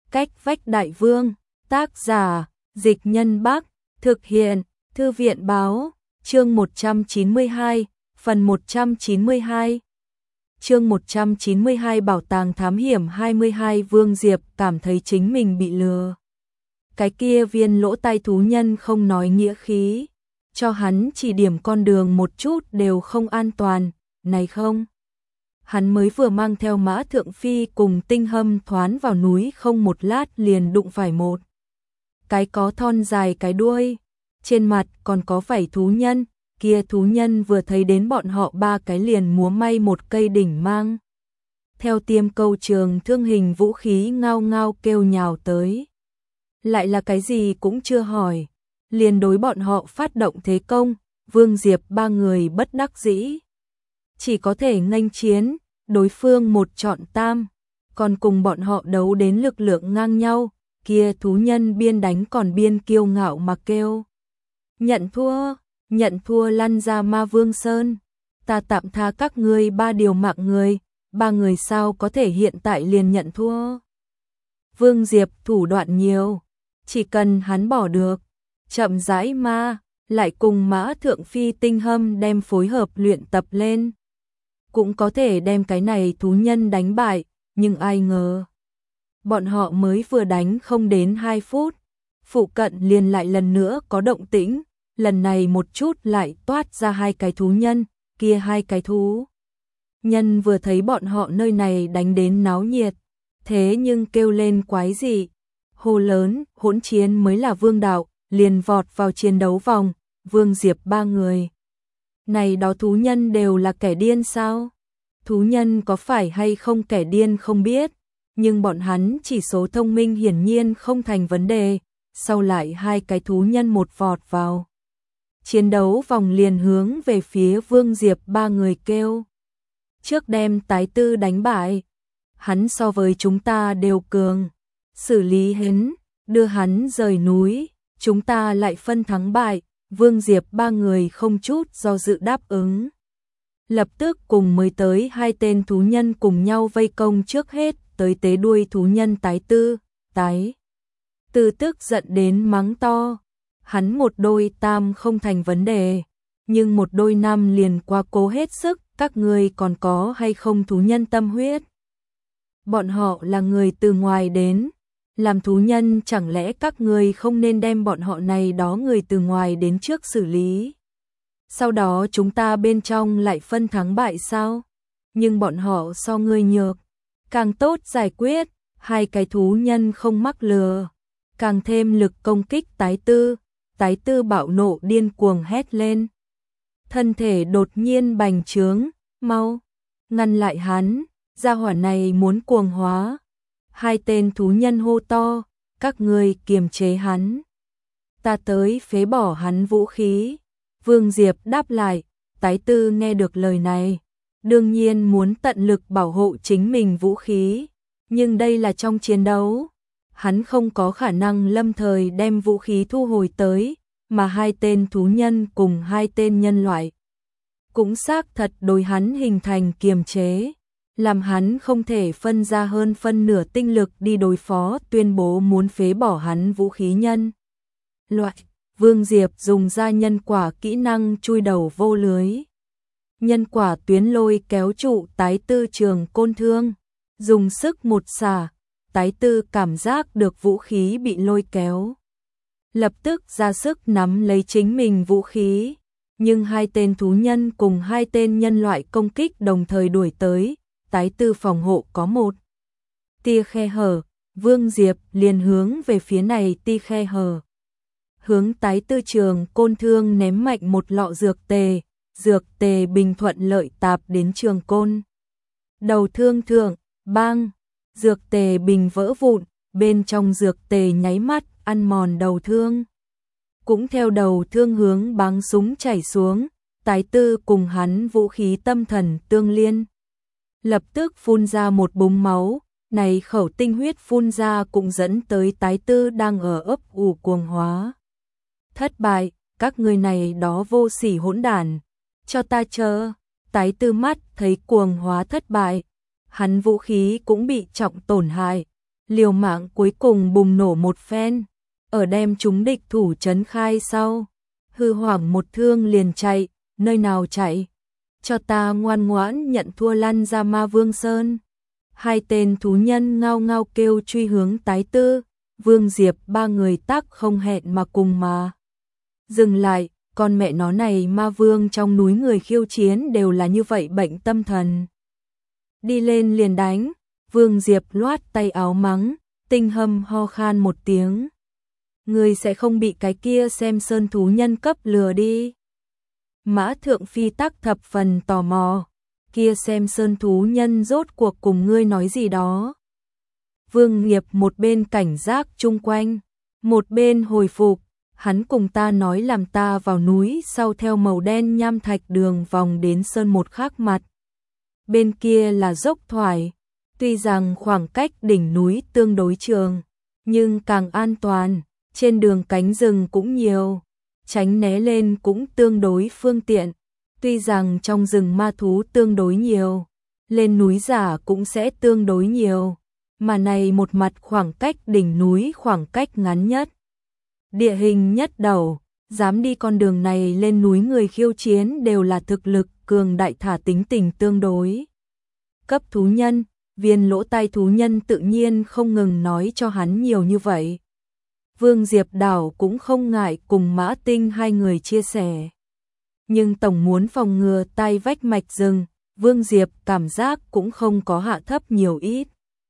Cách vách đại vương, tác giả, Dịch Nhân Bắc, thực hiện, Thư viện báo, chương 192, phần 192. Chương 192 Bảo tàng thám hiểm 22 Vương Diệp cảm thấy chính mình bị lừa. Cái kia viên lỗ tai thú nhân không nói nghĩa khí, cho hắn chỉ điểm con đường một chút đều không an toàn, này không. Hắn mới vừa mang theo Mã Thượng Phi cùng Tinh Hâm thoán vào núi không một lát liền đụng phải một cái có thon dài cái đuôi, trên mặt còn có vảy thú nhân, kia thú nhân vừa thấy đến bọn họ ba cái liền múa may một cây đỉnh mang. Theo tiêm câu trường thương hình vũ khí ngao ngao kêu nhào tới. Lại là cái gì cũng chưa hỏi, liền đối bọn họ phát động thế công, Vương Diệp ba người bất đắc dĩ. Chỉ có thể nghênh chiến, đối phương một chọn tam, còn cùng bọn họ đấu đến lực lượng ngang nhau, kia thú nhân biên đánh còn biên kiêu ngạo mà kêu. Nhận thua lăn ra Ma Vương Sơn, ta tạm tha các ngươi ba điều mạng người, ba người sao có thể hiện tại liền nhận thua. Vương Diệp thủ đoạn nhiều, chỉ cần hắn bỏ được, chậm rãi mà, lại cùng Mã Thượng Phi Tinh Hâm đem phối hợp luyện tập lên. Cũng có thể đem cái này thú nhân đánh bại, nhưng ai ngờ. Bọn họ mới vừa đánh không đến 2 phút, phụ cận liền lại lần nữa có động tĩnh, lần này một chút lại toát ra hai cái thú nhân, kia hai cái thú. Nhân vừa thấy bọn họ nơi này đánh đến náo nhiệt, thế nhưng kêu lên quái gì, hô lớn, hỗn chiến mới là vương đạo, liền vọt vào chiến đấu vòng, Vương Diệp ba người. Này đó thú nhân đều là kẻ điên sao? Thú nhân có phải hay không kẻ điên không biết, nhưng bọn hắn chỉ số thông minh hiển nhiên không thành vấn đề, sau lại hai cái thú nhân một vọt vào. Chiến đấu vòng liền hướng về phía Vương Diệp ba người kêu. Trước đem tái tư đánh bại, hắn so với chúng ta đều cường, xử lý hắn, đưa hắn rời núi, chúng ta lại phân thắng bại. Vương Diệp ba người không chút do dự đáp ứng. Lập tức cùng mới tới hai tên thú nhân cùng nhau vây công trước hết tới tế đuôi thú nhân tái tư tức giận đến mắng to. Hắn một đôi tam không thành vấn đề, nhưng một đôi năm liền qua cố hết sức, các ngươi còn có hay không thú nhân tâm huyết. Bọn họ là người từ ngoài đến. Làm thú nhân chẳng lẽ các ngươi không nên đem bọn họ này đó người từ ngoài đến trước xử lý. Sau đó chúng ta bên trong lại phân thắng bại sao? Nhưng bọn họ so ngươi nhược, càng tốt giải quyết, hai cái thú nhân không mắc lừa, càng thêm lực công kích tái tư bạo nộ điên cuồng hét lên. Thân thể đột nhiên bành trướng, mau, ngăn lại hắn, gia hỏa này muốn cuồng hóa. Hai tên thú nhân hô to, các ngươi kiềm chế hắn. Ta tới phế bỏ hắn vũ khí. Vương Diệp đáp lại, tái tư nghe được lời này. Đương nhiên muốn tận lực bảo hộ chính mình vũ khí. Nhưng đây là trong chiến đấu. Hắn không có khả năng lâm thời đem vũ khí thu hồi tới. Mà hai tên thú nhân cùng hai tên nhân loại cũng xác thật đối hắn hình thành kiềm chế. Làm hắn không thể phân ra hơn phân nửa tinh lực đi đối phó tuyên bố muốn phế bỏ hắn vũ khí nhân loại. Vương Diệp dùng ra nhân quả kỹ năng chui đầu vô lưới. Nhân quả tuyến lôi kéo trụ tái tư trường côn thương. Dùng sức một xả, tái tư cảm giác được vũ khí bị lôi kéo. Lập tức ra sức nắm lấy chính mình vũ khí. Nhưng hai tên thú nhân cùng hai tên nhân loại công kích đồng thời đuổi tới. Tái tư phòng hộ có một tia khe hở, Vương Diệp liền hướng về phía này tia khe hở. Hướng tái tư trường côn thương ném mạnh một lọ dược tề bình thuận lợi tạp đến trường côn. Đầu thương thượng, bang, dược tề bình vỡ vụn, bên trong dược tề nháy mắt ăn mòn đầu thương. Cũng theo đầu thương hướng bắn súng chảy xuống, tái tư cùng hắn vũ khí tâm thần tương liên. Lập tức phun ra một búng máu, này khẩu tinh huyết phun ra cũng dẫn tới tái tư đang ở ấp ủ cuồng hóa. Thất bại, các người này đó vô sỉ hỗn đản, cho ta chờ. Tái tư mắt thấy cuồng hóa thất bại, hắn vũ khí cũng bị trọng tổn hại, liều mạng cuối cùng bùng nổ một phen, ở đem chúng địch thủ trấn khai sau, hư hoảng một thương liền chạy, nơi nào chạy, cho ta ngoan ngoãn nhận thua lăn ra Ma Vương Sơn. Hai tên thú nhân ngao ngao kêu truy hướng tái tư, Vương Diệp ba người tác không hẹn mà cùng mà. Dừng lại, con mẹ nó này Ma Vương trong núi người khiêu chiến đều là như vậy bệnh tâm thần. Đi lên liền đánh, Vương Diệp loát tay áo mắng, Tinh Hâm ho khan một tiếng. Người sẽ không bị cái kia xem sơn thú nhân cấp lừa đi. Mã Thượng Phi tắc thập phần tò mò, kia xem sơn thú nhân rốt cuộc cùng ngươi nói gì đó. Vương Nghiệp một bên cảnh giác chung quanh, một bên hồi phục, hắn cùng ta nói làm ta vào núi sau theo màu đen nham thạch đường vòng đến sơn một khác mặt. Bên kia là dốc thoải, tuy rằng khoảng cách đỉnh núi tương đối trường, nhưng càng an toàn, trên đường cánh rừng cũng nhiều, tránh né lên cũng tương đối phương tiện, tuy rằng trong rừng ma thú tương đối nhiều, lên núi giả cũng sẽ tương đối nhiều, mà này một mặt khoảng cách đỉnh núi khoảng cách ngắn nhất. Địa hình nhất đầu, dám đi con đường này lên núi người khiêu chiến đều là thực lực cường đại thả tính tình tương đối. Cấp thú nhân, Viên lỗ tai thú nhân tự nhiên không ngừng nói cho hắn nhiều như vậy. Vương Diệp Đảo cũng không ngại cùng Mã Tinh hai người chia sẻ. Nhưng tổng muốn phòng ngừa tai vách mạch rừng, Vương Diệp cảm giác cũng không có hạ thấp nhiều ít.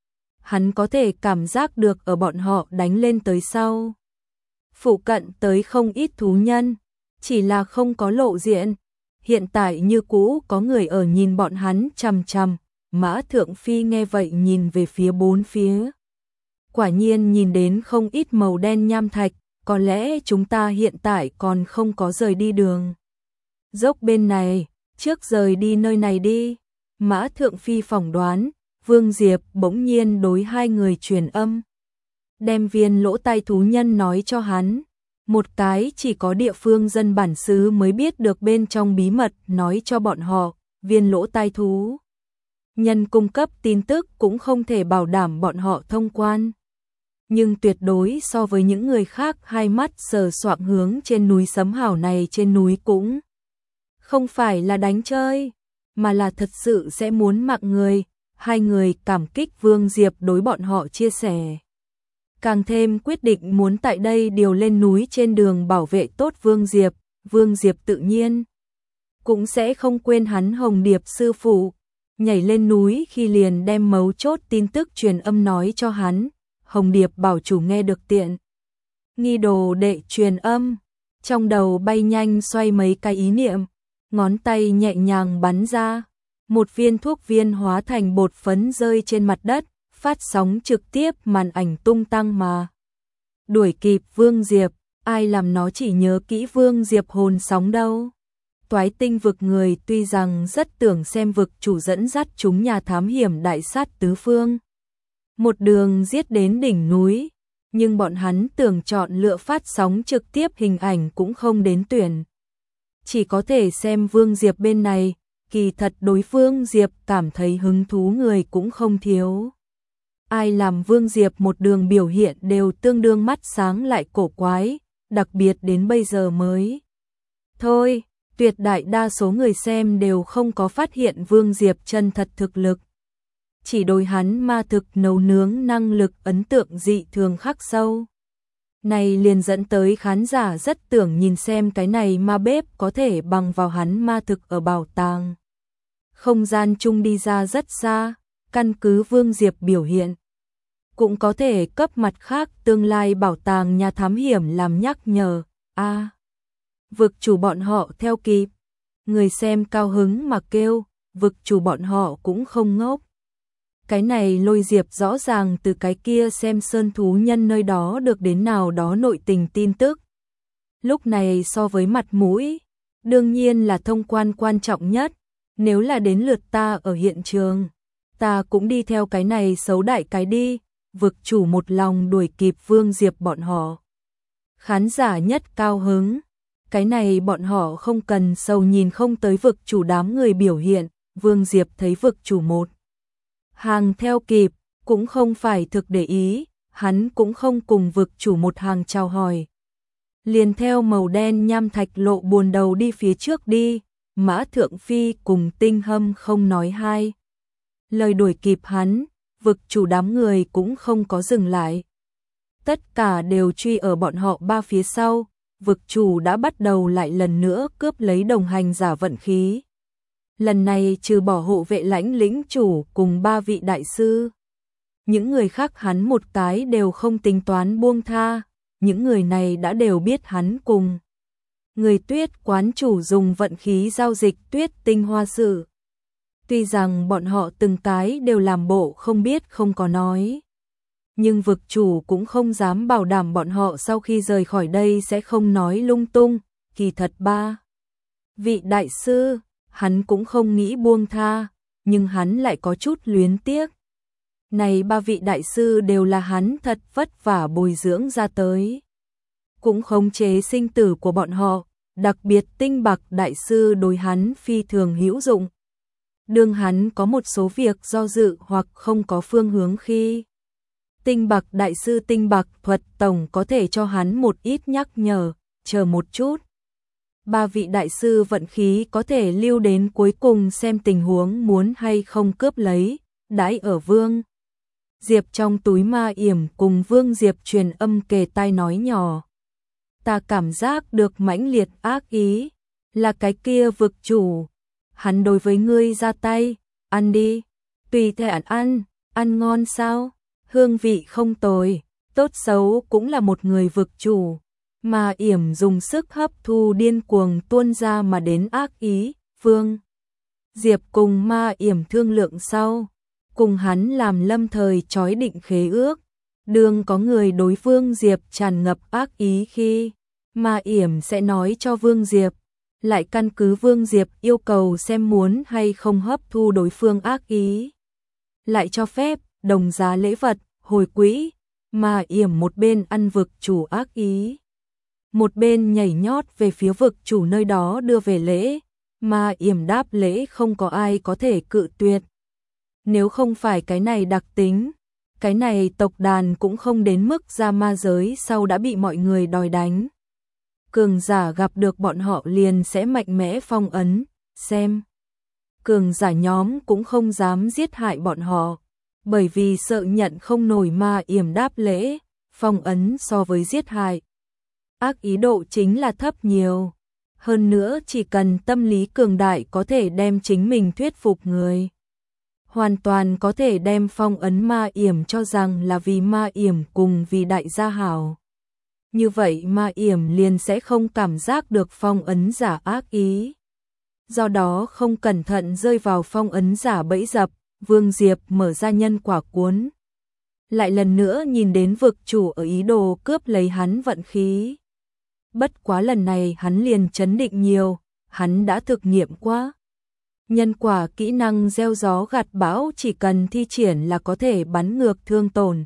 Hắn có thể cảm giác được ở bọn họ đánh lên tới sau. Phụ cận tới không ít thú nhân, chỉ là không có lộ diện. Hiện tại như cũ có người ở nhìn bọn hắn chằm chằm. Mã Thượng Phi nghe vậy nhìn về phía bốn phía. Quả nhiên nhìn đến không ít màu đen nham thạch, có lẽ chúng ta hiện tại còn không có rời đi đường. Dốc bên này, trước rời đi nơi này đi. Mã Thượng Phi phỏng đoán, Vương Diệp bỗng nhiên đối hai người truyền âm. Đem viên lỗ tai thú nhân nói cho hắn. Một cái chỉ có địa phương dân bản xứ mới biết được bên trong bí mật nói cho bọn họ, viên lỗ tai thú nhân cung cấp tin tức cũng không thể bảo đảm bọn họ thông quan. Nhưng tuyệt đối so với những người khác hai mắt sờ soạng hướng trên núi sấm hảo này trên núi cũng không phải là đánh chơi, mà là thật sự sẽ muốn mạng người. Hai người cảm kích Vương Diệp đối bọn họ chia sẻ. Càng thêm quyết định muốn tại đây điều lên núi trên đường bảo vệ tốt Vương Diệp. Vương Diệp tự nhiên cũng sẽ không quên hắn Hồng Điệp sư phụ. Nhảy lên núi khi liền đem mấu chốt tin tức truyền âm nói cho hắn. Hồng Điệp bảo chủ nghe được tiện nghi đồ đệ truyền âm, trong đầu bay nhanh xoay mấy cái ý niệm, ngón tay nhẹ nhàng bắn ra, một viên thuốc viên hóa thành bột phấn rơi trên mặt đất, phát sóng trực tiếp màn ảnh tung tăng mà. Đuổi kịp Vương Diệp, ai làm nó chỉ nhớ kỹ Vương Diệp hồn sóng đâu. Toái Tinh vực người tuy rằng rất tưởng xem vực chủ dẫn dắt chúng nhà thám hiểm đại sát tứ phương. Một đường giết đến đỉnh núi, nhưng bọn hắn tưởng chọn lựa phát sóng trực tiếp hình ảnh cũng không đến tuyển. Chỉ có thể xem Vương Diệp bên này, kỳ thật đối phương Diệp cảm thấy hứng thú người cũng không thiếu. Ai làm Vương Diệp một đường biểu hiện đều tương đương mắt sáng lại cổ quái, đặc biệt đến bây giờ mới. Thôi, tuyệt đại đa số người xem đều không có phát hiện Vương Diệp chân thật thực lực. Chỉ đối hắn ma thực nấu nướng năng lực ấn tượng dị thường khắc sâu. Này liền dẫn tới khán giả rất tưởng nhìn xem cái này ma bếp có thể bằng vào hắn ma thực ở bảo tàng. Không gian chung đi ra rất xa, căn cứ Vương Diệp biểu hiện. Cũng có thể cấp mặt khác tương lai bảo tàng nhà thám hiểm làm nhắc nhở. Vực chủ bọn họ theo kịp. Người xem cao hứng mà kêu, vực chủ bọn họ cũng không ngốc. Cái này Lôi Diệp rõ ràng từ cái kia xem sơn thú nhân nơi đó được đến nào đó nội tình tin tức. Lúc này so với mặt mũi, đương nhiên là thông quan quan trọng nhất. Nếu là đến lượt ta ở hiện trường, ta cũng đi theo cái này xấu đại cái đi. Vực chủ một lòng đuổi kịp Vương Diệp bọn họ. Khán giả nhất cao hứng. Cái này bọn họ không cần sầu nhìn không tới vực chủ đám người biểu hiện. Vương Diệp thấy vực chủ một hàng theo kịp, cũng không phải thực để ý, hắn cũng không cùng vực chủ một hàng chào hỏi. Liền theo màu đen nham thạch lộ buồn đầu đi phía trước đi, Mã Thượng Phi cùng Tinh Hâm không nói hai lời đuổi kịp hắn, vực chủ đám người cũng không có dừng lại. Tất cả đều truy ở bọn họ ba phía sau, vực chủ đã bắt đầu lại lần nữa cướp lấy đồng hành giả vận khí. Lần này trừ bỏ hộ vệ lãnh lĩnh chủ cùng ba vị đại sư. Những người khác hắn một cái đều không tính toán buông tha, những người này đã đều biết hắn cùng người Tuyết quán chủ dùng vận khí giao dịch Tuyết tinh hoa sự. Tuy rằng bọn họ từng cái đều làm bộ không biết không có nói, nhưng vực chủ cũng không dám bảo đảm bọn họ sau khi rời khỏi đây sẽ không nói lung tung. Kỳ thật ba vị đại sư, hắn cũng không nghĩ buông tha, nhưng hắn lại có chút luyến tiếc. Này ba vị đại sư đều là hắn thật vất vả bồi dưỡng ra tới, cũng khống chế sinh tử của bọn họ, đặc biệt Tinh Bạc đại sư đối hắn phi thường hữu dụng. Đương hắn có một số việc do dự hoặc không có phương hướng khi Tinh Bạc đại sư Tinh Bạc thuật tổng có thể cho hắn một ít nhắc nhở, chờ một chút. Ba vị đại sư vận khí có thể lưu đến cuối cùng xem tình huống muốn hay không cướp lấy, đãi ở Vương Diệp trong túi ma yểm cùng Vương Diệp truyền âm kề tai nói nhỏ. Ta cảm giác được mãnh liệt ác ý, là cái kia vực chủ. Hắn đối với ngươi ra tay, ăn đi, tùy thể ăn ngon sao, hương vị không tồi, tốt xấu cũng là một người vực chủ. Ma yểm dùng sức hấp thu điên cuồng tuôn ra mà đến ác ý, Vương Diệp cùng ma yểm thương lượng sau, cùng hắn làm lâm thời chói định khế ước. Đương có người đối Vương Diệp tràn ngập ác ý khi ma yểm sẽ nói cho Vương Diệp, lại căn cứ Vương Diệp yêu cầu xem muốn hay không hấp thu đối phương ác ý, lại cho phép đồng giá lễ vật, hồi quỹ. Ma yểm một bên ăn vực chủ ác ý, một bên nhảy nhót về phía vực chủ nơi đó đưa về lễ. Ma yểm đáp lễ không có ai có thể cự tuyệt. Nếu không phải cái này đặc tính, cái này tộc đàn cũng không đến mức ra ma giới sau đã bị mọi người đòi đánh. Cường giả gặp được bọn họ liền sẽ mạnh mẽ phong ấn, xem. Cường giả nhóm cũng không dám giết hại bọn họ, bởi vì sợ nhận không nổi ma yểm đáp lễ, phong ấn so với giết hại. Ác ý độ chính là thấp nhiều. Hơn nữa chỉ cần tâm lý cường đại có thể đem chính mình thuyết phục người. Hoàn toàn có thể đem phong ấn ma yểm cho rằng là vì ma yểm cùng vì đại gia hảo. Như vậy ma yểm liền sẽ không cảm giác được phong ấn giả ác ý. Do đó không cẩn thận rơi vào phong ấn giả bẫy dập, Vương Diệp mở ra nhân quả cuốn. Lại lần nữa nhìn đến vực chủ ở ý đồ cướp lấy hắn vận khí. Bất quá lần này hắn liền chấn định nhiều, hắn đã thực nghiệm qua. Nhân quả kỹ năng gieo gió gặt bão chỉ cần thi triển là có thể bắn ngược thương tổn.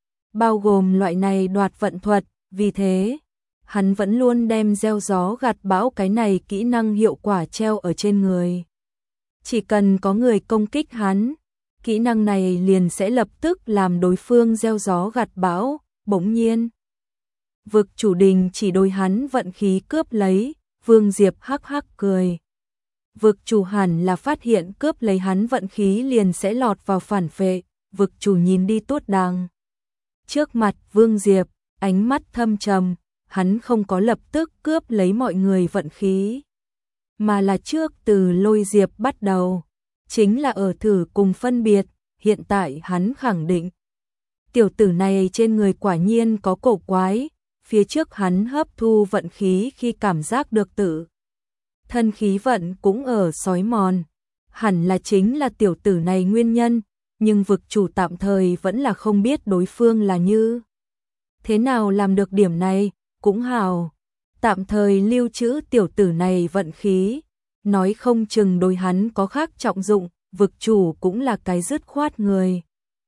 Bao gồm loại này đoạt vận thuật, vì thế, hắn vẫn luôn đem gieo gió gặt bão cái này kỹ năng hiệu quả treo ở trên người. Chỉ cần có người công kích hắn, kỹ năng này liền sẽ lập tức làm đối phương gieo gió gặt bão. Bỗng nhiên, vực chủ đình chỉ đối hắn vận khí cướp lấy, Vương Diệp hắc hắc cười. Vực chủ hẳn là phát hiện cướp lấy hắn vận khí liền sẽ lọt vào phản phệ, vực chủ nhìn đi tuốt đàng. Trước mặt Vương Diệp, ánh mắt thâm trầm, hắn không có lập tức cướp lấy mọi người vận khí, mà là trước từ Lôi Diệp bắt đầu, chính là ở thử cùng phân biệt. Hiện tại hắn khẳng định, tiểu tử này trên người quả nhiên có cổ quái. Phía trước hắn hấp thu vận khí khi cảm giác được tự thân khí vận cũng ở xói mòn, hẳn là chính là tiểu tử này nguyên nhân, nhưng vực chủ tạm thời vẫn là không biết đối phương là như thế nào làm được điểm này, cũng hào, tạm thời lưu trữ tiểu tử này vận khí, nói không chừng đối hắn có khác trọng dụng. Vực chủ cũng là cái dứt khoát người.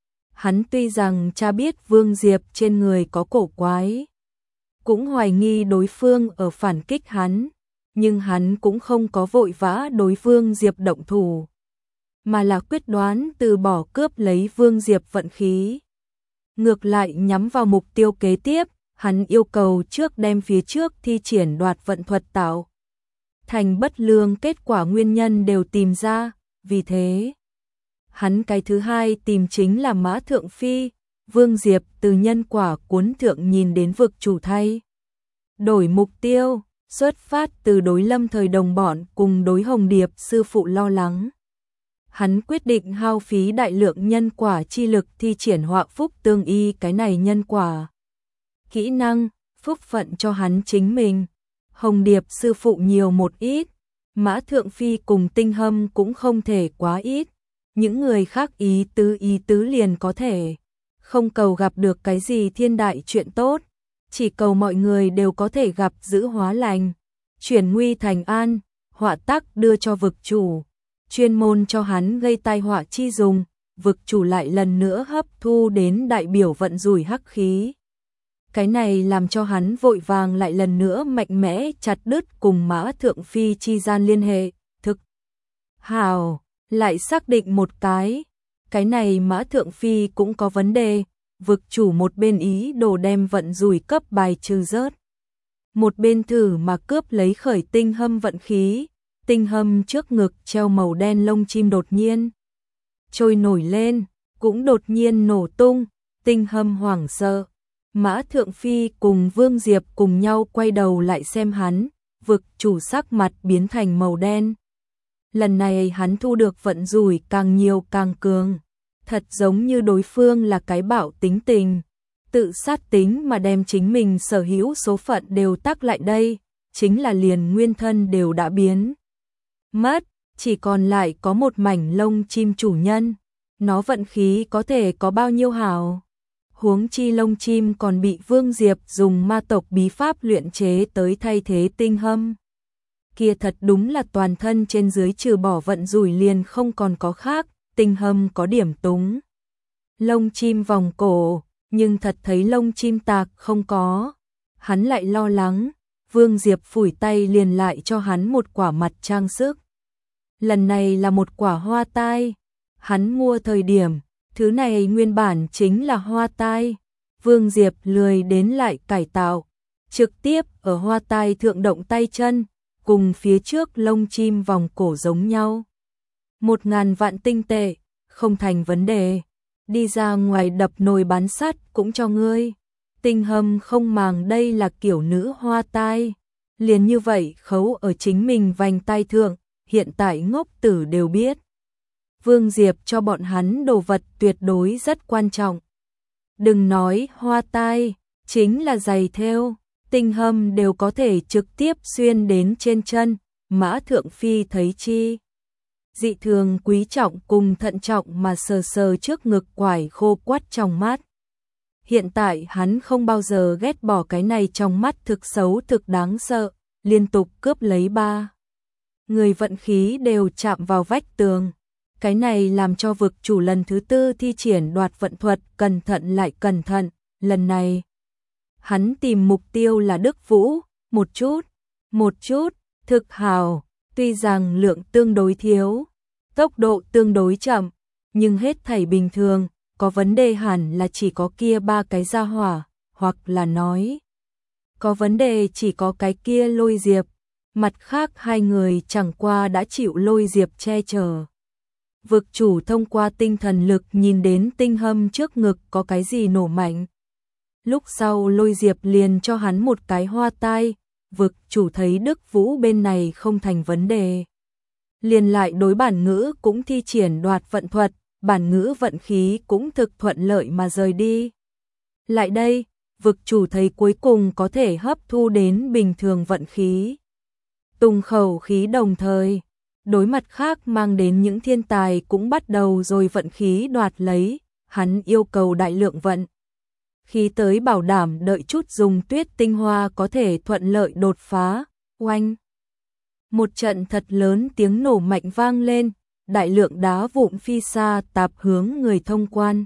Hắn tuy rằng cha biết Vương Diệp trên người có cổ quái, cũng hoài nghi đối phương ở phản kích hắn, nhưng hắn cũng không có vội vã đối Vương Diệp động thủ. mà là quyết đoán từ bỏ cướp lấy Vương Diệp vận khí. Ngược lại nhắm vào mục tiêu kế tiếp, hắn yêu cầu trước đem phía trước thi triển đoạt vận thuật tạo thành bất lương kết quả nguyên nhân đều tìm ra, vì thế hắn cái thứ hai tìm chính là Mã Thượng Phi. Vương Diệp từ nhân quả cuốn thượng nhìn đến vực chủ thay đổi mục tiêu, xuất phát từ đối Lâm Thời đồng bọn cùng đối Hồng Điệp sư phụ lo lắng. Hắn quyết định hao phí đại lượng nhân quả chi lực thi triển họa phúc tương y cái này nhân quả. Kỹ năng, phúc phận cho hắn chính mình. Hồng Điệp sư phụ nhiều một ít, Mã Thượng Phi cùng Tinh Hâm cũng không thể quá ít. Những người khác ý tứ liền có thể. Không cầu gặp được cái gì thiên đại chuyện tốt, chỉ cầu mọi người đều có thể gặp giữ hóa lành, chuyển nguy thành an, họa tắc đưa cho vực chủ, chuyên môn cho hắn gây tai họa chi dùng, vực chủ lại lần nữa hấp thu đến đại biểu vận rủi hắc khí. Cái này làm cho hắn vội vàng lại lần nữa mạnh mẽ chặt đứt cùng Mã Thượng Phi chi gian liên hệ, thực hào, lại xác định một cái này Mã Thượng Phi cũng có vấn đề, vực chủ một bên ý đồ đem vận rủi cấp bài trừ rớt. Một bên thử mà cướp lấy khởi Tinh Hâm vận khí, Tinh Hâm trước ngực treo màu đen lông chim đột nhiên trôi nổi lên, cũng đột nhiên nổ tung, Tinh Hâm hoảng sợ. Mã Thượng Phi cùng Vương Diệp cùng nhau quay đầu lại xem hắn, vực chủ sắc mặt biến thành màu đen. Lần này hắn thu được vận rủi càng nhiều càng cường, thật giống như đối phương là cái bạo tính tình, tự sát tính mà đem chính mình sở hữu số phận đều tác lại đây, chính là liền nguyên thân đều đã biến mất, chỉ còn lại có một mảnh lông chim chủ nhân, nó vận khí có thể có bao nhiêu hảo. Huống chi lông chim còn bị Vương Diệp dùng ma tộc bí pháp luyện chế tới thay thế Tinh Hâm. Kia thật đúng là toàn thân trên dưới trừ bỏ vận rủi liền không còn có khác, Tinh Hâm có điểm túng. Lông chim vòng cổ, nhưng thật thấy lông chim tạc không có. Hắn lại lo lắng, Vương Diệp phủi tay liền lại cho hắn một quả mặt trang sức. Lần này là một quả hoa tai, hắn mua thời điểm. Thứ này nguyên bản chính là hoa tai, Vương Diệp lười đến lại cải tạo, trực tiếp ở hoa tai thượng động tay chân, cùng phía trước lông chim vòng cổ giống nhau. 1000 vạn tinh tệ, không thành vấn đề, đi ra ngoài đập nồi bán sắt cũng cho ngươi. Tinh Hâm không màng đây là kiểu nữ hoa tai, liền như vậy khấu ở chính mình vành tai thượng, hiện tại ngốc tử đều biết. Vương Diệp cho bọn hắn đồ vật tuyệt đối rất quan trọng. Đừng nói hoa tai, chính là giày thêu, Tinh Hâm đều có thể trực tiếp xuyên đến trên chân, Mã Thượng Phi thấy chi. Dị thường quý trọng cùng thận trọng mà sờ sờ trước ngực quải khô quắt trong mắt. Hiện tại hắn không bao giờ ghét bỏ cái này trong mắt thực xấu thực đáng sợ, liên tục cướp lấy 3 người vận khí đều chạm vào vách tường. Cái này làm cho vực chủ lần thứ 4 thi triển đoạt vận thuật cẩn thận lại cẩn thận, lần này hắn tìm mục tiêu là Đức Vũ, một chút, thực hào, tuy rằng lượng tương đối thiếu, tốc độ tương đối chậm, nhưng hết thảy bình thường, có vấn đề hẳn là chỉ có kia 3 cái gia hỏa, hoặc là nói có vấn đề chỉ có cái kia Lôi Diệp, mặt khác 2 người chẳng qua đã chịu Lôi Diệp che chở. Vực chủ thông qua tinh thần lực nhìn đến Tinh Hâm trước ngực có cái gì nổ mạnh. Lúc sau Lôi Diệp liền cho hắn một cái hoa tai, vực chủ thấy Đức Vũ bên này không thành vấn đề. Liền lại đối bản ngữ cũng thi triển đoạt vận thuật, bản ngữ vận khí cũng thực thuận lợi mà rời đi. Lại đây, vực chủ thấy cuối cùng có thể hấp thu đến bình thường vận khí. Tùng khẩu khí đồng thời. Đối mặt khác mang đến những thiên tài cũng bắt đầu rồi vận khí đoạt lấy, hắn yêu cầu đại lượng vận. Khi tới bảo đảm đợi chút dùng tuyết tinh hoa có thể thuận lợi đột phá, oanh. Một trận thật lớn tiếng nổ mạnh vang lên, đại lượng đá vụn phi xa tạp hướng người thông quan.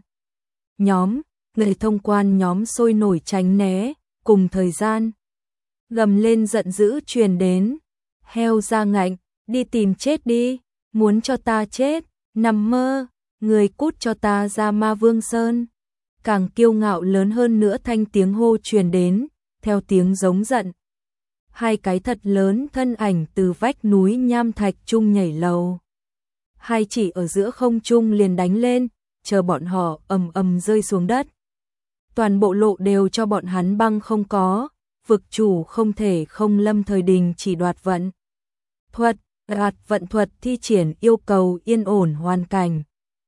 Người thông quan nhóm sôi nổi tránh né, cùng thời gian. Gầm lên giận dữ truyền đến, heo ra ngạnh. Đi tìm chết đi, muốn cho ta chết, Nằm mơ, người cút cho ta ra Ma Vương Sơn. Càng kiêu ngạo lớn hơn nữa thanh tiếng hô truyền đến, theo tiếng giống giận. Hai cái thật lớn thân ảnh từ vách núi nham thạch trung nhảy lầu. Hai chỉ ở giữa không trung liền đánh lên, chờ bọn họ ầm ầm rơi xuống đất. Toàn bộ lộ đều cho bọn hắn băng không có, vực chủ không thể không lâm thời đình chỉ đoạt vận thuật thi triển yêu cầu yên ổn hoàn cảnh.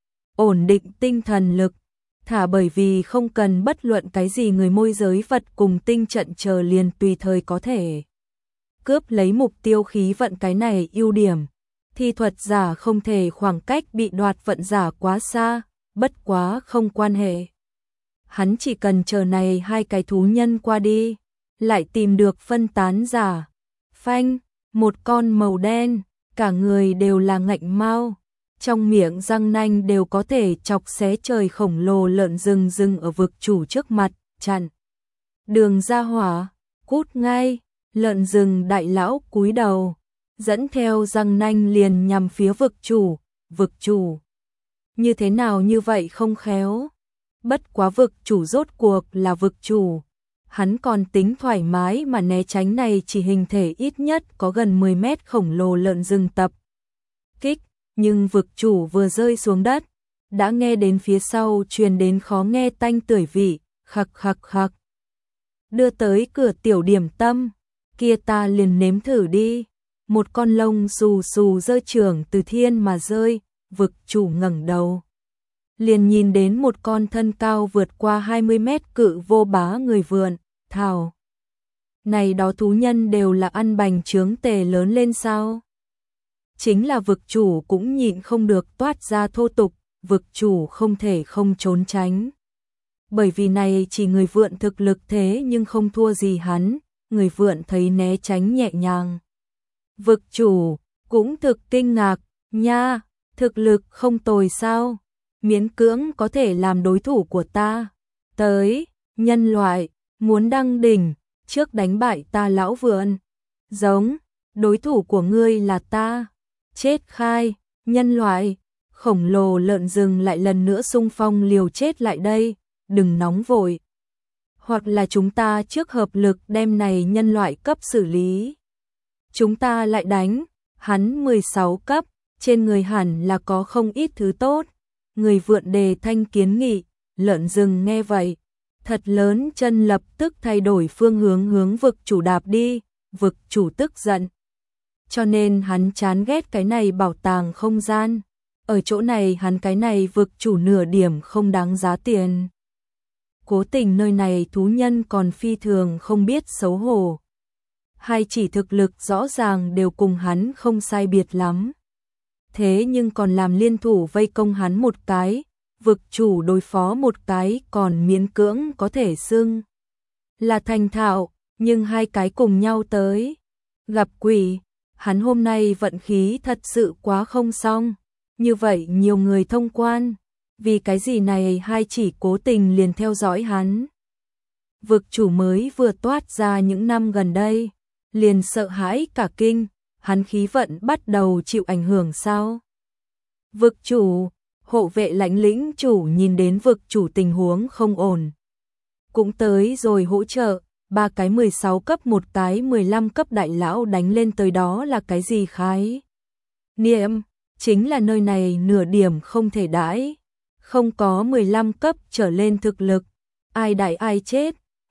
Ổn định tinh thần lực, thả bởi vì không cần bất luận cái gì người môi giới vật cùng tinh trận chờ liền tùy thời có thể cướp lấy mục tiêu khí vận cái này ưu điểm. Thi thuật giả không thể khoảng cách bị đoạt vận giả quá xa, bất quá không quan hệ. Hắn chỉ cần chờ này hai cái thú nhân qua đi, lại tìm được phân tán giả. Phanh, một con màu đen, cả người đều là ngạnh mao, trong miệng răng nanh đều có thể chọc xé trời khổng lồ lợn rừng rừng ở vực chủ trước mặt, chặn. Đường ra hỏa, cút ngay, lợn rừng đại lão cúi đầu, dẫn theo răng nanh liền nhằm phía vực chủ. Như thế nào như vậy không khéo? Bất quá vực chủ rốt cuộc là vực chủ. Hắn còn tính thoải mái mà né tránh này chỉ hình thể ít nhất có gần 10 mét khổng lồ lợn rừng tập kích, nhưng vực chủ vừa rơi xuống đất, đã nghe đến phía sau truyền đến khó nghe tanh tưởi vị, khặc khặc khặc. Đưa tới cửa tiểu điểm tâm, kia ta liền nếm thử đi. Một con lông xù xù rơi trưởng từ thiên mà rơi, vực chủ ngẩng đầu. Liền nhìn đến một con thân cao vượt qua 20 mét cự vô bá người vượn, thảo. Này đó thú nhân đều là ăn bành trướng tề lớn lên sao? Chính là vực chủ cũng nhịn không được toát ra thô tục, vực chủ không thể không trốn tránh. Bởi vì này chỉ người vượn thực lực thế nhưng không thua gì hắn, người vượn thấy né tránh nhẹ nhàng. Vực chủ cũng thực kinh ngạc, nha, thực lực không tồi sao? Miễn cưỡng có thể làm đối thủ của ta. Tới, nhân loại, muốn đăng đỉnh, trước đánh bại ta lão vượn. Giống, đối thủ của ngươi là ta. Chết khai, nhân loại, khổng lồ lợn rừng lại lần nữa xung phong liều chết lại đây, đừng nóng vội. Hoặc là chúng ta trước hợp lực đem này nhân loại cấp xử lý. Chúng ta lại đánh, hắn 16 cấp, trên người hẳn là có không ít thứ tốt. Người vượn đề thanh kiến nghị, lợn rừng nghe vậy, thật lớn chân lập tức thay đổi phương hướng vực chủ đạp đi, vực chủ tức giận. Cho nên hắn chán ghét cái này bảo tàng không gian, ở chỗ này hắn cái này vực chủ nửa điểm không đáng giá tiền. Cố tình nơi này thú nhân còn phi thường không biết xấu hổ. Hai chỉ thực lực rõ ràng đều cùng hắn không sai biệt lắm. Thế nhưng còn làm liên thủ vây công hắn một cái, vực chủ đối phó một cái còn miễn cưỡng có thể xưng là thành thạo, nhưng hai cái cùng nhau tới. Gặp quỷ, hắn hôm nay vận khí thật sự quá không xong, như vậy nhiều người thông quan, vì cái gì này hai chỉ cố tình liền theo dõi hắn. Vực chủ mới vừa toát ra những năm gần đây, liền sợ hãi cả kinh. Hắn khí vận bắt đầu chịu ảnh hưởng sao? Vực chủ, hộ vệ lãnh lĩnh chủ nhìn đến vực chủ tình huống không ổn. Cũng tới rồi hỗ trợ, ba cái 16 cấp một cái 15 cấp đại lão đánh lên tới đó là cái gì khái? Niệm, chính là nơi này nửa điểm không thể đãi. Không có 15 cấp trở lên thực lực, ai đại ai chết,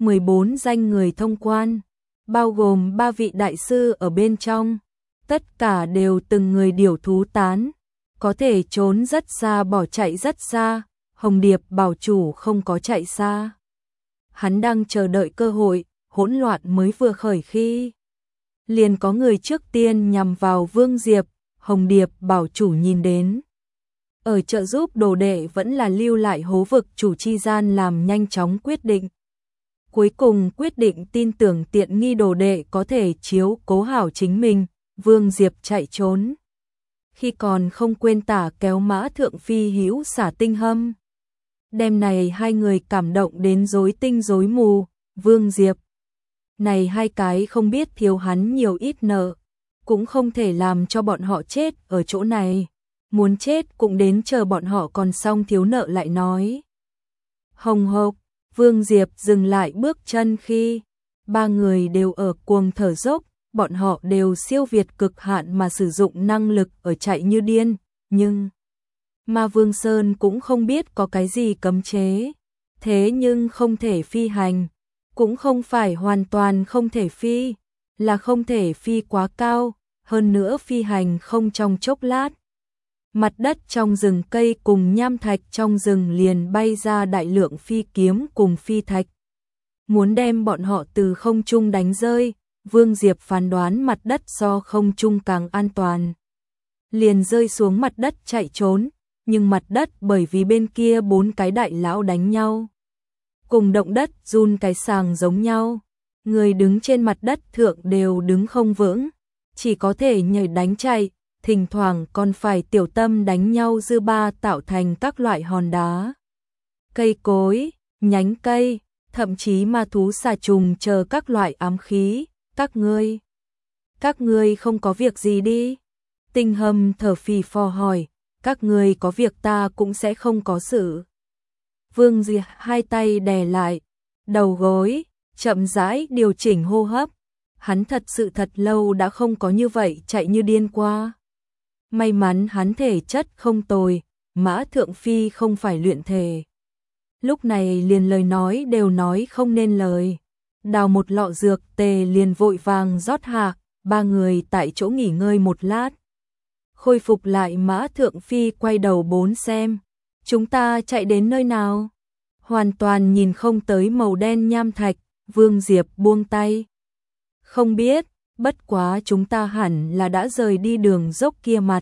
14 danh người thông quan, bao gồm 3 vị đại sư ở bên trong. Tất cả đều từng người điểu thú tán, có thể trốn rất xa bỏ chạy rất xa, Hồng Điệp bảo chủ không có chạy xa. Hắn đang chờ đợi cơ hội, hỗn loạn mới vừa khởi khi. Liền có người trước tiên nhằm vào Vương Diệp, Hồng Điệp bảo chủ nhìn đến. Ở trợ giúp đồ đệ vẫn là lưu lại hố vực chủ chi gian làm nhanh chóng quyết định. Cuối cùng quyết định tin tưởng tiện nghi đồ đệ có thể chiếu cố hảo chính mình. Vương Diệp chạy trốn, khi còn không quên tả kéo mã thượng phi hữu xả tinh hâm. Đêm này hai người cảm động đến rối tinh rối mù. Vương Diệp, này hai cái không biết thiếu hắn nhiều ít nợ, cũng không thể làm cho bọn họ chết ở chỗ này. muốn chết cũng đến chờ bọn họ còn xong thiếu nợ lại nói. Hồng hộc, Vương Diệp dừng lại bước chân khi ba người đều ở cuồng thở dốc, bọn họ đều siêu việt cực hạn mà sử dụng năng lực ở chạy như điên, nhưng mà Vương Sơn cũng không biết có cái gì cấm chế, thế nhưng không thể phi hành, cũng không phải hoàn toàn không thể phi, là không thể phi quá cao, hơn nữa phi hành không trong chốc lát. Mặt đất trong rừng cây cùng nham thạch trong rừng liền bay ra đại lượng phi kiếm cùng phi thạch. Muốn đem bọn họ từ không trung đánh rơi, Vương Diệp phán đoán mặt đất so không trung càng an toàn. Liền rơi xuống mặt đất chạy trốn, nhưng mặt đất bởi vì bên kia 4 cái đại lão đánh nhau. Cùng động đất run cái sàng giống nhau, người đứng trên mặt đất thượng đều đứng không vững, chỉ có thể nhảy đánh chạy, thỉnh thoảng còn phải tiểu tâm đánh nhau dư ba tạo thành các loại hòn đá, cây cối, nhánh cây, thậm chí ma thú xà trùng chờ các loại ám khí. Các ngươi không có việc gì đi? Tinh Hâm thở phì phò hỏi, các ngươi có việc ta cũng sẽ không có sự. Vương Diệp hai tay đè lại đầu gối, chậm rãi điều chỉnh hô hấp. Hắn thật sự thật lâu đã không có như vậy chạy như điên qua. May mắn hắn thể chất không tồi, Mã Thượng Phi không phải luyện thể. Lúc này liền lời nói đều nói không nên lời. Đào một lọ dược tề liền vội vàng rót hạ, ba người tại chỗ nghỉ ngơi một lát. Khôi phục lại Mã Thượng Phi quay đầu bốn xem. Chúng ta chạy đến nơi nào? Hoàn toàn nhìn không tới màu đen nham thạch, Vương Diệp buông tay. Không biết, bất quá chúng ta hẳn là đã rời đi đường dốc kia mặt.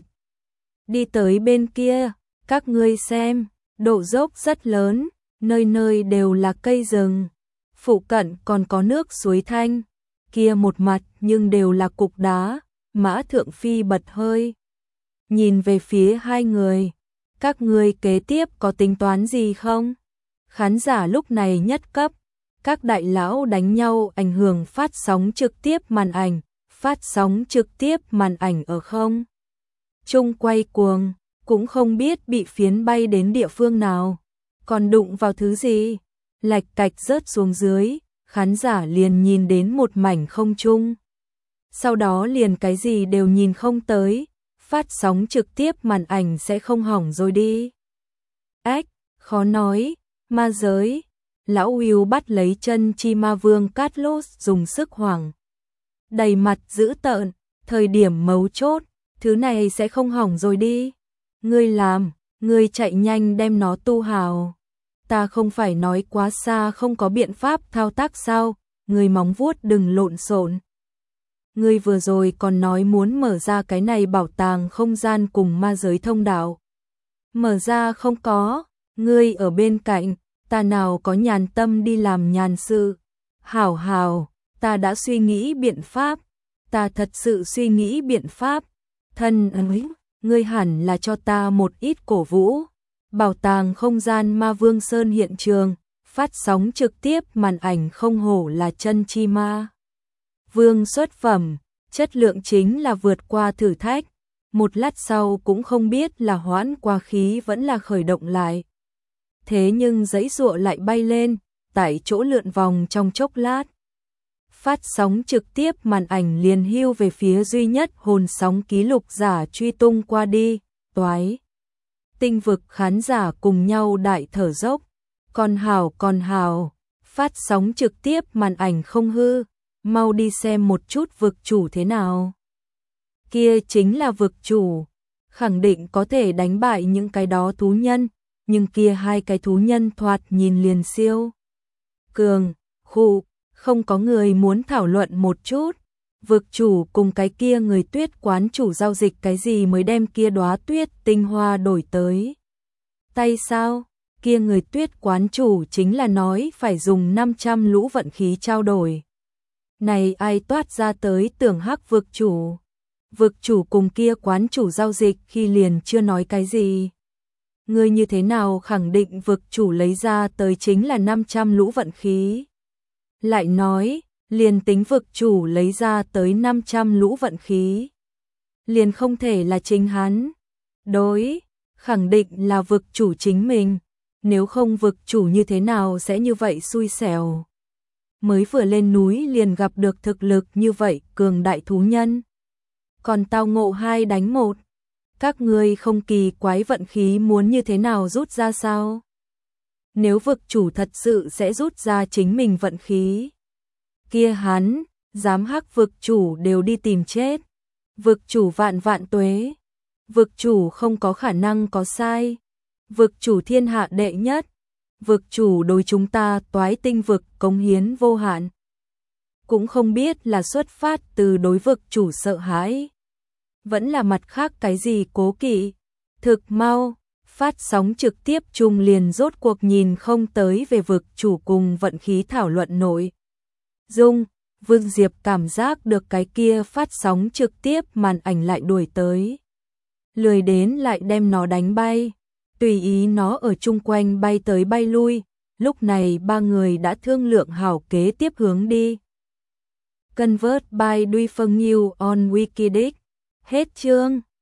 Đi tới bên kia, các ngươi xem, độ dốc rất lớn, nơi nơi đều là cây rừng. Phụ cận còn có nước suối thanh, kia một mặt nhưng đều là cục đá. Mã Thượng Phi bật hơi, nhìn về phía hai người. Các ngươi kế tiếp có tính toán gì không? Khán giả lúc này nhất cấp. Các đại lão đánh nhau ảnh hưởng phát sóng trực tiếp màn ảnh. Phát sóng trực tiếp màn ảnh ở không trung quay cuồng, cũng không biết bị phiến bay đến địa phương nào, còn đụng vào thứ gì, lạch cạch rớt xuống dưới, khán giả liền nhìn đến một mảnh không trung. Sau đó liền cái gì đều nhìn không tới, phát sóng trực tiếp màn ảnh sẽ không hỏng rồi đi. Ách, khó nói, ma giới. Lão Will bắt lấy chân chi ma vương Carlos dùng sức hoảng. Đầy mặt dữ tợn, thời điểm mấu chốt, thứ này sẽ không hỏng rồi đi. Ngươi làm, ngươi chạy nhanh đem nó tu hào. Ta không phải nói quá xa không có biện pháp thao tác sao, ngươi móng vuốt đừng lộn xộn. Ngươi vừa rồi còn nói muốn mở ra cái này bảo tàng không gian cùng ma giới thông đạo. Mở ra không có, ngươi ở bên cạnh, ta nào có nhàn tâm đi làm nhàn sự. Hảo hảo, ta đã suy nghĩ biện pháp, ta thật sự suy nghĩ biện pháp. Thân ơi, ngươi hẳn là cho ta một ít cổ vũ. Bảo tàng không gian ma vương sơn hiện trường, phát sóng trực tiếp màn ảnh không hổ là chân chi ma vương xuất phẩm, chất lượng chính là vượt qua thử thách. Một lát sau cũng không biết là hoãn qua khí vẫn là khởi động lại. Thế nhưng giãy giụa lại bay lên, tại chỗ lượn vòng trong chốc lát. Phát sóng trực tiếp màn ảnh liền hưu về phía duy nhất hồn sóng ký lục giả truy tung qua đi, toái. Tinh vực khán giả cùng nhau đại thở dốc. Còn hào, phát sóng trực tiếp màn ảnh không hư, mau đi xem một chút vực chủ thế nào. Kia chính là vực chủ, khẳng định có thể đánh bại những cái đó thú nhân, nhưng kia hai cái thú nhân thoạt nhìn liền siêu cường, không có người muốn thảo luận một chút. Vực chủ cùng cái kia người tuyết quán chủ giao dịch cái gì mới đem kia đóa tuyết tinh hoa đổi tới tay sao? Kia người tuyết quán chủ chính là nói phải dùng 500 lũ vận khí trao đổi. Này ai toát ra tới tưởng hắc vực chủ. Vực chủ cùng kia quán chủ giao dịch khi liền chưa nói cái gì. Ngươi như thế nào khẳng định vực chủ lấy ra tới chính là 500 lũ vận khí? Lại nói, liền tính vực chủ lấy ra tới 500 lũ vận khí, liền không thể là chính hắn. đối, khẳng định là vực chủ chính mình, nếu không vực chủ như thế nào sẽ như vậy xui xẻo. Mới vừa lên núi liền gặp được thực lực như vậy cường đại thú nhân. Còn tao ngộ 2 đánh 1, các ngươi không kỳ quái vận khí muốn như thế nào rút ra sao? Nếu vực chủ thật sự sẽ rút ra chính mình vận khí, kia hắn, dám hắc vực chủ đều đi tìm chết. Vực chủ vạn vạn tuế, vực chủ không có khả năng có sai, vực chủ thiên hạ đệ nhất, vực chủ đối chúng ta Toái Tinh vực cống hiến vô hạn. Cũng không biết là xuất phát từ đối vực chủ sợ hãi, vẫn là mặt khác cái gì cố kỵ. Thực mau, phát sóng trực tiếp chung liền rốt cuộc nhìn không tới về vực chủ cùng vận khí thảo luận nội dung. Vương Diệp cảm giác được cái kia phát sóng trực tiếp màn ảnh lại đuổi tới. Lười đến lại đem nó đánh bay, tùy ý nó ở chung quanh bay tới bay lui. Lúc này 3 người đã thương lượng hảo kế tiếp hướng đi. Convert by Duy Phân New on Wikidic. Hết chương.